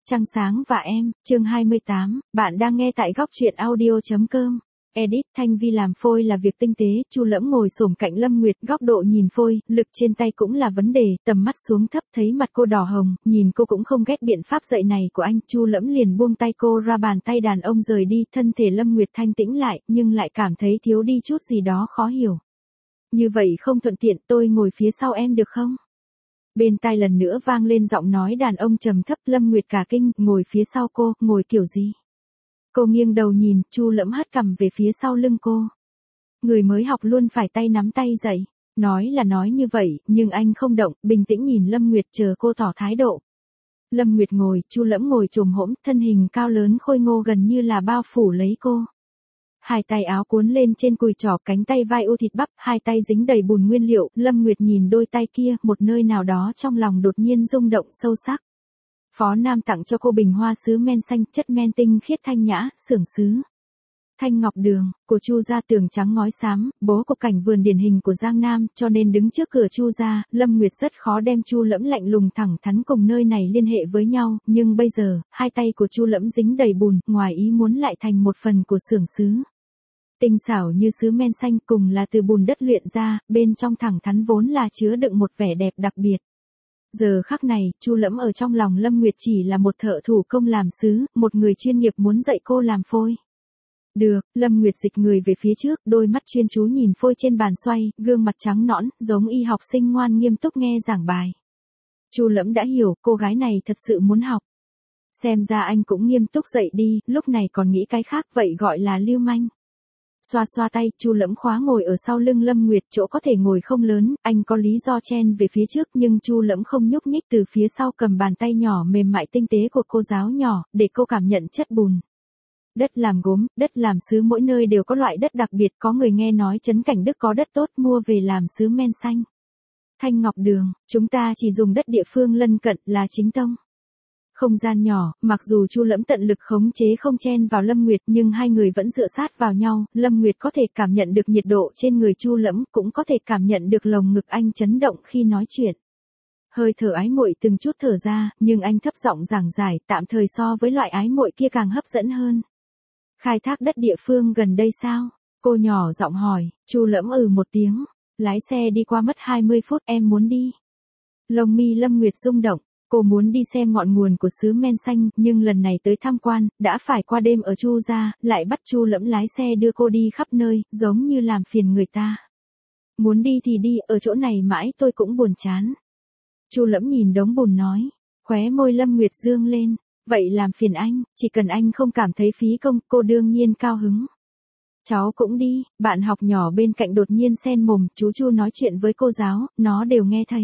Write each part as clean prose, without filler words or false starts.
Trăng sáng và em, chương 28, bạn đang nghe tại góc truyện audio.com. Edit, Thanh Vi làm phôi là việc tinh tế, Chu Lẫm ngồi xổm cạnh Lâm Nguyệt, góc độ nhìn phôi, lực trên tay cũng là vấn đề, tầm mắt xuống thấp thấy mặt cô đỏ hồng, nhìn cô cũng không ghét biện pháp dạy này của anh, Chu Lẫm liền buông tay cô ra, bàn tay đàn ông rời đi, thân thể Lâm Nguyệt thanh tĩnh lại, nhưng lại cảm thấy thiếu đi chút gì đó khó hiểu. Như vậy không thuận tiện, tôi ngồi phía sau em được không? Bên tai lần nữa vang lên giọng nói đàn ông trầm thấp. Lâm Nguyệt cả kinh, ngồi phía sau cô, ngồi kiểu gì? Cô nghiêng đầu nhìn, Chu Lẫm hất cằm về phía sau lưng cô. Người mới học luôn phải tay nắm tay dạy. Nói là nói như vậy, nhưng anh không động, bình tĩnh nhìn Lâm Nguyệt chờ cô tỏ thái độ. Lâm Nguyệt ngồi, Chu Lẫm ngồi chồm hổm, thân hình cao lớn khôi ngô gần như là bao phủ lấy cô. Hai tay áo cuốn lên trên cùi trỏ, cánh tay vai u thịt bắp, hai tay dính đầy bùn nguyên liệu, Lâm Nguyệt nhìn đôi tay kia, một nơi nào đó trong lòng đột nhiên rung động sâu sắc. Phó Nam tặng cho cô bình hoa sứ men xanh, chất men tinh khiết thanh nhã, xưởng sứ. Thanh ngọc đường, của Chu gia tường trắng ngói xám, bố cục cảnh vườn điển hình của Giang Nam, cho nên đứng trước cửa Chu gia, Lâm Nguyệt rất khó đem Chu Lẫm lạnh lùng thẳng thắn cùng nơi này liên hệ với nhau, nhưng bây giờ, hai tay của Chu Lẫm dính đầy bùn, ngoài ý muốn lại thành một phần của xưởng sứ. Tinh xảo như sứ men xanh, cùng là từ bùn đất luyện ra, bên trong thẳng thắn vốn là chứa đựng một vẻ đẹp đặc biệt. Giờ khắc này, Chu Lẫm ở trong lòng Lâm Nguyệt chỉ là một thợ thủ công làm sứ, một người chuyên nghiệp muốn dạy cô làm phôi. Được, Lâm Nguyệt dịch người về phía trước, đôi mắt chuyên chú nhìn phôi trên bàn xoay, gương mặt trắng nõn, giống y học sinh ngoan nghiêm túc nghe giảng bài. Chu Lẫm đã hiểu, cô gái này thật sự muốn học. Xem ra anh cũng nghiêm túc dạy đi, lúc này còn nghĩ cái khác, vậy gọi là lưu manh. Xoa xoa tay, Chu Lẫm khóa ngồi ở sau lưng Lâm Nguyệt, chỗ có thể ngồi không lớn, anh có lý do chen về phía trước, nhưng Chu Lẫm không nhúc nhích, từ phía sau cầm bàn tay nhỏ mềm mại tinh tế của cô giáo nhỏ, để cô cảm nhận chất bùn. Đất làm gốm, đất làm sứ, mỗi nơi đều có loại đất đặc biệt, có người nghe nói Trấn Cảnh Đức có đất tốt mua về làm sứ men xanh. Thanh ngọc đường, chúng ta chỉ dùng đất địa phương lân cận là chính tông. Không gian nhỏ, mặc dù Chu Lẫm tận lực khống chế không chen vào Lâm Nguyệt, nhưng hai người vẫn dựa sát vào nhau, Lâm Nguyệt có thể cảm nhận được nhiệt độ trên người Chu Lẫm, cũng có thể cảm nhận được lồng ngực anh chấn động khi nói chuyện. Hơi thở ái muội từng chút thở ra, nhưng anh thấp giọng giảng giải, tạm thời so với loại ái muội kia càng hấp dẫn hơn. Khai thác đất địa phương gần đây sao? Cô nhỏ giọng hỏi, Chu Lẫm một tiếng, lái xe đi qua mất 20 phút, em muốn đi. Lông mi Lâm Nguyệt rung động. Cô muốn đi xem ngọn nguồn của sứ men xanh, nhưng lần này tới tham quan, đã phải qua đêm ở Chu gia, lại bắt Chu Lẫm lái xe đưa cô đi khắp nơi, giống như làm phiền người ta. Muốn đi thì đi, ở chỗ này mãi tôi cũng buồn chán. Chu Lẫm nhìn đống bùn nói, khóe môi Lâm Nguyệt dương lên, vậy làm phiền anh, chỉ cần anh không cảm thấy phí công, cô đương nhiên cao hứng. Cháu cũng đi, bạn học nhỏ bên cạnh đột nhiên xen mồm, chú Chu nói chuyện với cô giáo, nó đều nghe thấy.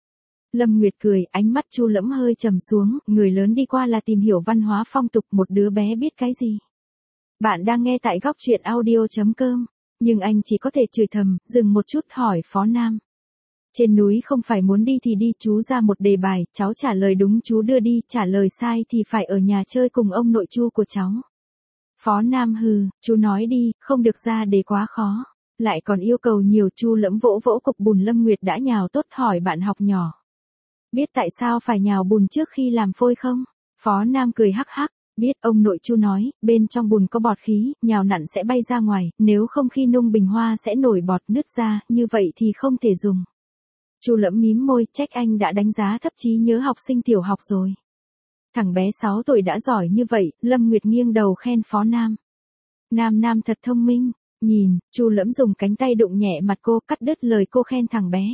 Lâm Nguyệt cười, ánh mắt Chu Lẫm hơi trầm xuống, người lớn đi qua là tìm hiểu văn hóa phong tục, một đứa bé biết cái gì. Bạn đang nghe tại góc truyện audio.com, nhưng anh chỉ có thể chửi thầm, dừng một chút hỏi Phó Nam. Trên núi không phải muốn đi thì đi, chú ra một đề bài, cháu trả lời đúng chú đưa đi, trả lời sai thì phải ở nhà chơi cùng ông nội Chu của cháu. Phó Nam hừ, chú nói đi, không được ra đề quá khó. Lại còn yêu cầu nhiều. Chu Lẫm vỗ vỗ cục bùn. Lâm Nguyệt đã nhào tốt, hỏi bạn học nhỏ. Biết tại sao phải nhào bùn trước khi làm phôi không? Phó Nam cười hắc hắc, biết, ông nội Chu nói, bên trong bùn có bọt khí, nhào nặn sẽ bay ra ngoài, nếu không khi nung bình hoa sẽ nổi bọt nứt ra, như vậy thì không thể dùng. Chu Lẫm mím môi, trách anh đã đánh giá thấp trí nhớ học sinh tiểu học rồi. Thằng bé 6 tuổi đã giỏi như vậy, Lâm Nguyệt nghiêng đầu khen Phó Nam. Nam thật thông minh, nhìn, Chu Lẫm dùng cánh tay đụng nhẹ mặt cô, cắt đứt lời cô khen thằng bé.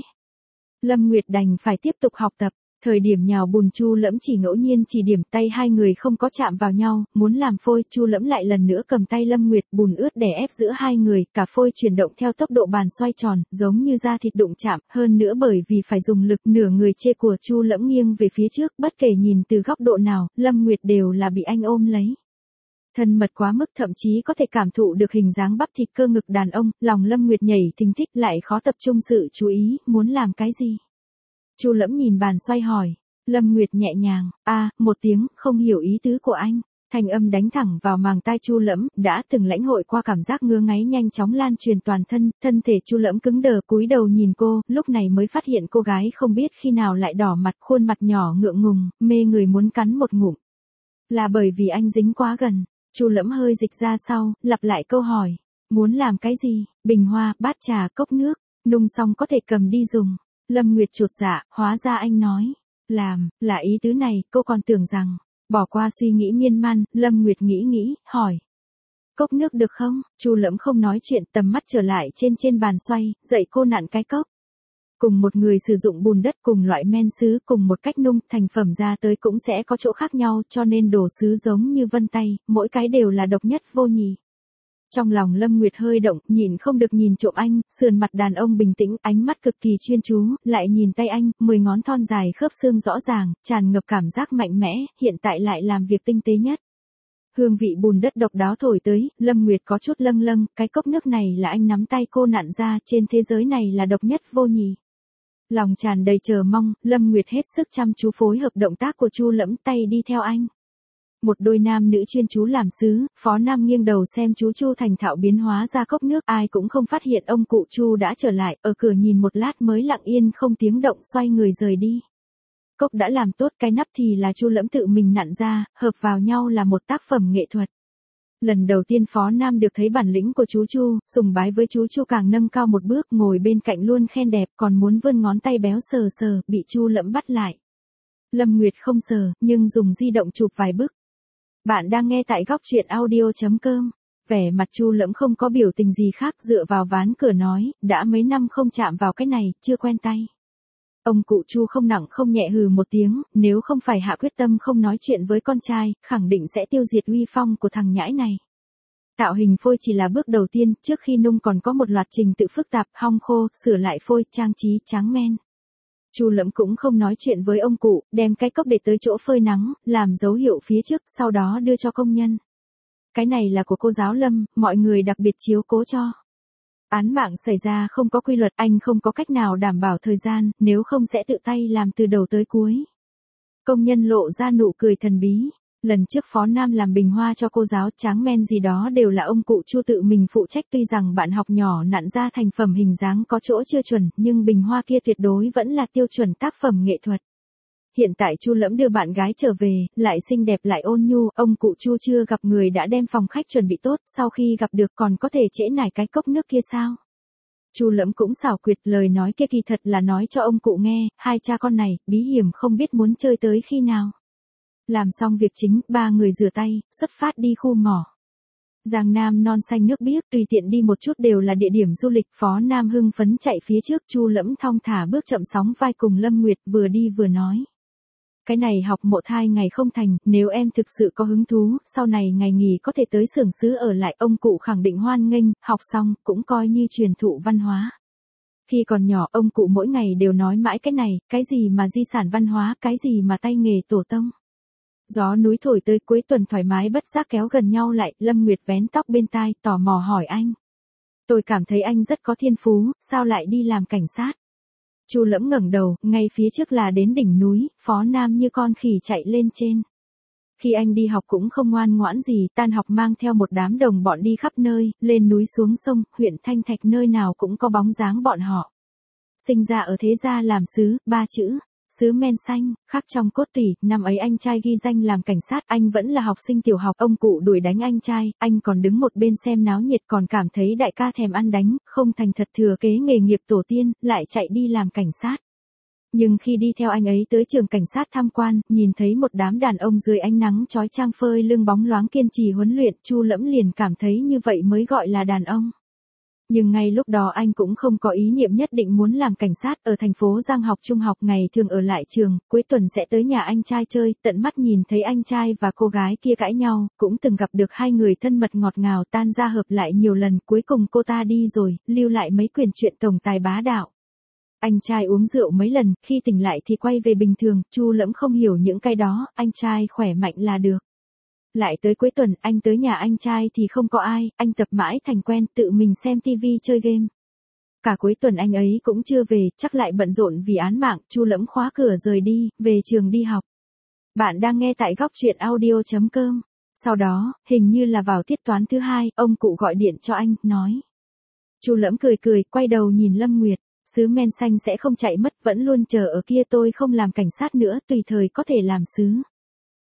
Lâm Nguyệt đành phải tiếp tục học tập, thời điểm nhào bùn Chu Lẫm chỉ ngẫu nhiên chỉ điểm, tay hai người không có chạm vào nhau, muốn làm phôi, Chu Lẫm lại lần nữa cầm tay Lâm Nguyệt, bùn ướt đè ép giữa hai người, cả phôi chuyển động theo tốc độ bàn xoay tròn, giống như da thịt đụng chạm, hơn nữa bởi vì phải dùng lực, nửa người chê của Chu Lẫm nghiêng về phía trước, bất kể nhìn từ góc độ nào, Lâm Nguyệt đều là bị anh ôm lấy. Thân mật quá mức, thậm chí có thể cảm thụ được hình dáng bắp thịt cơ ngực đàn ông, lòng Lâm Nguyệt nhảy thình thịch, lại khó tập trung sự chú ý, muốn làm cái gì? Chu Lẫm nhìn bàn xoay hỏi. Lâm Nguyệt nhẹ nhàng, một tiếng, không hiểu ý tứ của anh. Thanh âm đánh thẳng vào màng tai Chu Lẫm, đã từng lãnh hội qua cảm giác ngứa ngáy nhanh chóng lan truyền toàn thân, thân thể Chu Lẫm cứng đờ, cúi đầu nhìn cô, lúc này mới phát hiện cô gái không biết khi nào lại đỏ mặt, khuôn mặt nhỏ ngượng ngùng, mê người muốn cắn một ngụm. Là bởi vì anh dính quá gần. Chu Lẫm hơi dịch ra sau, lặp lại câu hỏi. Muốn làm cái gì? Bình hoa, bát trà, cốc nước. Nung xong có thể cầm đi dùng. Lâm Nguyệt chột dạ, hóa ra anh nói. Làm, là ý tứ này, cô còn tưởng rằng. Bỏ qua suy nghĩ miên man, Lâm Nguyệt nghĩ, hỏi. Cốc nước được không? Chu Lẫm không nói chuyện, tầm mắt trở lại trên bàn xoay, dạy cô nặn cái cốc. Cùng một người sử dụng bùn đất, cùng loại men sứ, cùng một cách nung, thành phẩm ra tới cũng sẽ có chỗ khác nhau, cho nên đồ sứ giống như vân tay, mỗi cái đều là độc nhất vô nhị. Trong lòng Lâm Nguyệt hơi động, nhìn không được nhìn trộm anh, sườn mặt đàn ông bình tĩnh, ánh mắt cực kỳ chuyên chú, lại nhìn tay anh, 10 ngón thon dài khớp xương rõ ràng, tràn ngập cảm giác mạnh mẽ, hiện tại lại làm việc tinh tế nhất. Hương vị bùn đất độc đáo thổi tới, Lâm Nguyệt có chút lâng, cái cốc nước này là anh nắm tay cô nặn ra, trên thế giới này là độc nhất vô nhị. Lòng tràn đầy chờ mong, Lâm Nguyệt hết sức chăm chú phối hợp động tác của Chu Lẫm, tay đi theo anh. Một đôi nam nữ chuyên chú làm sứ, Phó Nam nghiêng đầu xem chú Chu thành thạo biến hóa ra cốc nước, ai cũng không phát hiện ông cụ Chu đã trở lại, ở cửa nhìn một lát mới lặng yên không tiếng động xoay người rời đi. Cốc đã làm tốt, cái nắp thì là Chu Lẫm tự mình nặn ra, hợp vào nhau là một tác phẩm nghệ thuật. Lần đầu tiên Phó Nam được thấy bản lĩnh của chú Chu, sùng bái với chú Chu càng nâng cao một bước, ngồi bên cạnh luôn khen đẹp, còn muốn vươn ngón tay béo sờ, bị Chu Lẫm bắt lại. Lâm Nguyệt không sờ, nhưng dùng di động chụp vài bức. Bạn đang nghe tại góc truyện audio.com. Vẻ mặt Chu Lẫm không có biểu tình gì khác, dựa vào ván cửa nói, đã mấy năm không chạm vào cái này, chưa quen tay. Ông cụ Chu không nặng không nhẹ hừ một tiếng, nếu không phải hạ quyết tâm không nói chuyện với con trai, khẳng định sẽ tiêu diệt uy phong của thằng nhãi này. Tạo hình phôi chỉ là bước đầu tiên, trước khi nung còn có một loạt trình tự phức tạp, hong khô, sửa lại phôi, trang trí, tráng men. Chu Lẫm cũng không nói chuyện với ông cụ, đem cái cốc để tới chỗ phơi nắng, làm dấu hiệu phía trước, sau đó đưa cho công nhân. Cái này là của cô giáo Lâm, mọi người đặc biệt chiếu cố cho. Án mạng xảy ra không có quy luật, anh không có cách nào đảm bảo thời gian, nếu không sẽ tự tay làm từ đầu tới cuối. Công nhân lộ ra nụ cười thần bí. Lần trước Phó Nam làm bình hoa cho cô giáo, tráng men gì đó đều là ông cụ Chu tự mình phụ trách, tuy rằng bạn học nhỏ nặn ra thành phẩm hình dáng có chỗ chưa chuẩn, nhưng bình hoa kia tuyệt đối vẫn là tiêu chuẩn tác phẩm nghệ thuật. Hiện tại Chu Lẫm đưa bạn gái trở về, lại xinh đẹp lại ôn nhu, ông cụ Chu chưa gặp người đã đem phòng khách chuẩn bị tốt, sau khi gặp được còn có thể trễ nải cái cốc nước kia sao? Chu Lẫm cũng xảo quyệt, lời nói kia kỳ thật là nói cho ông cụ nghe, hai cha con này, bí hiểm không biết muốn chơi tới khi nào. Làm xong việc chính, ba người rửa tay, xuất phát đi khu mỏ. Giang Nam non xanh nước biếc, tùy tiện đi một chút đều là địa điểm du lịch. Phó Nam hưng phấn chạy phía trước, Chu Lẫm thong thả bước chậm sóng vai cùng Lâm Nguyệt, vừa đi vừa nói. Cái này học mộ thai ngày không thành, nếu em thực sự có hứng thú, sau này ngày nghỉ có thể tới xưởng sứ ở lại, ông cụ khẳng định hoan nghênh, học xong, cũng coi như truyền thụ văn hóa. Khi còn nhỏ, ông cụ mỗi ngày đều nói mãi cái này, cái gì mà di sản văn hóa, cái gì mà tay nghề tổ tông. Gió núi thổi tới, cuối tuần thoải mái bất giác kéo gần nhau lại, Lâm Nguyệt vén tóc bên tai, tò mò hỏi anh. Tôi cảm thấy anh rất có thiên phú, sao lại đi làm cảnh sát? Chu Lẫm ngẩng đầu, ngay phía trước là đến đỉnh núi, Phó Nam như con khỉ chạy lên trên. Khi anh đi học cũng không ngoan ngoãn gì, tan học mang theo một đám đồng bọn đi khắp nơi, lên núi xuống sông, huyện Thanh Thạch nơi nào cũng có bóng dáng bọn họ. Sinh ra ở thế gia làm sứ, 3 chữ. Sứ men xanh, khắc trong cốt tủy, năm ấy anh trai ghi danh làm cảnh sát, anh vẫn là học sinh tiểu học, ông cụ đuổi đánh anh trai, anh còn đứng một bên xem náo nhiệt, còn cảm thấy đại ca thèm ăn đánh, không thành thật thừa kế nghề nghiệp tổ tiên, lại chạy đi làm cảnh sát. Nhưng khi đi theo anh ấy tới trường cảnh sát tham quan, nhìn thấy một đám đàn ông dưới ánh nắng chói chang phơi lưng bóng loáng kiên trì huấn luyện, Chu Lẫm liền cảm thấy như vậy mới gọi là đàn ông. Nhưng ngay lúc đó anh cũng không có ý niệm nhất định muốn làm cảnh sát, ở thành phố Giang học trung học, ngày thường ở lại trường, cuối tuần sẽ tới nhà anh trai chơi, tận mắt nhìn thấy anh trai và cô gái kia cãi nhau, cũng từng gặp được hai người thân mật ngọt ngào, tan ra hợp lại nhiều lần, cuối cùng cô ta đi rồi, lưu lại mấy quyển truyện tổng tài bá đạo. Anh trai uống rượu mấy lần, khi tỉnh lại thì quay về bình thường, Chu Lẫm không hiểu những cái đó, anh trai khỏe mạnh là được. Lại tới cuối tuần, anh tới nhà anh trai thì không có ai, anh tập mãi thành quen, tự mình xem TV chơi game. Cả cuối tuần anh ấy cũng chưa về, chắc lại bận rộn vì án mạng, Chu Lẫm khóa cửa rời đi, về trường đi học. Bạn đang nghe tại góc truyện audio.com. Sau đó, hình như là vào tiết toán thứ 2, ông cụ gọi điện cho anh, nói. Chu Lẫm cười, quay đầu nhìn Lâm Nguyệt, sứ men xanh sẽ không chạy mất, vẫn luôn chờ ở kia, tôi không làm cảnh sát nữa, tùy thời có thể làm sứ.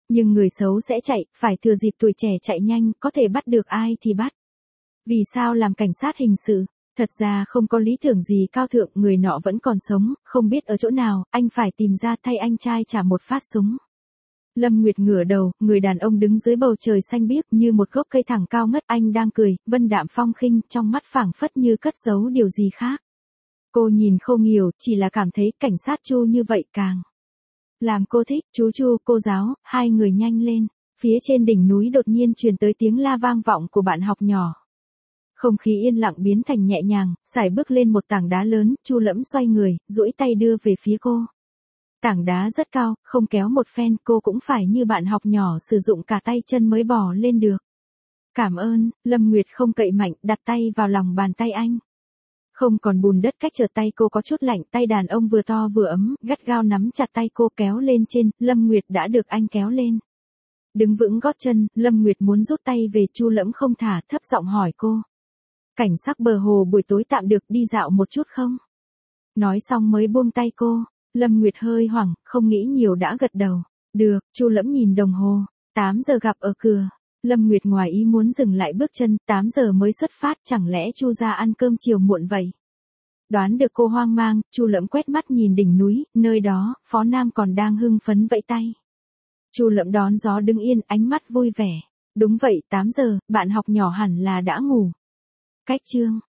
Nhưng người xấu sẽ chạy, phải thừa dịp tuổi trẻ chạy nhanh, có thể bắt được ai thì bắt. Vì sao làm cảnh sát hình sự? Thật ra không có lý tưởng gì cao thượng, người nọ vẫn còn sống, không biết ở chỗ nào, anh phải tìm ra thay anh trai trả một phát súng. Lâm Nguyệt ngửa đầu, người đàn ông đứng dưới bầu trời xanh biếc như một gốc cây thẳng cao ngất, anh đang cười, vân đạm phong khinh, trong mắt phảng phất như cất giấu điều gì khác. Cô nhìn không nhiều, chỉ là cảm thấy cảnh sát Chu như vậy càng làm cô thích. Chú Chu, cô giáo, hai người nhanh lên. Phía trên đỉnh núi đột nhiên truyền tới tiếng la vang vọng của bạn học nhỏ. Không khí yên lặng biến thành nhẹ nhàng, sải bước lên một tảng đá lớn, Chu Lẫm xoay người, duỗi tay đưa về phía cô. Tảng đá rất cao, không kéo một phen, cô cũng phải như bạn học nhỏ sử dụng cả tay chân mới bò lên được. Cảm ơn, Lâm Nguyệt không cậy mạnh, đặt tay vào lòng bàn tay anh. Không còn bùn đất cách trở tay cô có chút lạnh, tay đàn ông vừa to vừa ấm, gắt gao nắm chặt tay cô kéo lên trên, Lâm Nguyệt đã được anh kéo lên. Đứng vững gót chân, Lâm Nguyệt muốn rút tay về, Chu Lẫm không thả, thấp giọng hỏi cô. Cảnh sắc bờ hồ buổi tối tạm được, đi dạo một chút không? Nói xong mới buông tay cô, Lâm Nguyệt hơi hoảng, không nghĩ nhiều đã gật đầu. Được, Chu Lẫm nhìn đồng hồ, 8 giờ gặp ở cửa. Lâm Nguyệt ngoài ý muốn dừng lại bước chân, 8 giờ mới xuất phát, chẳng lẽ Chu ra ăn cơm chiều muộn vậy? Đoán được cô hoang mang, Chu Lẫm quét mắt nhìn đỉnh núi, nơi đó, Phó Nam còn đang hưng phấn vẫy tay. Chu Lẫm đón gió đứng yên, ánh mắt vui vẻ. Đúng vậy, 8 giờ, bạn học nhỏ hẳn là đã ngủ. Cách chương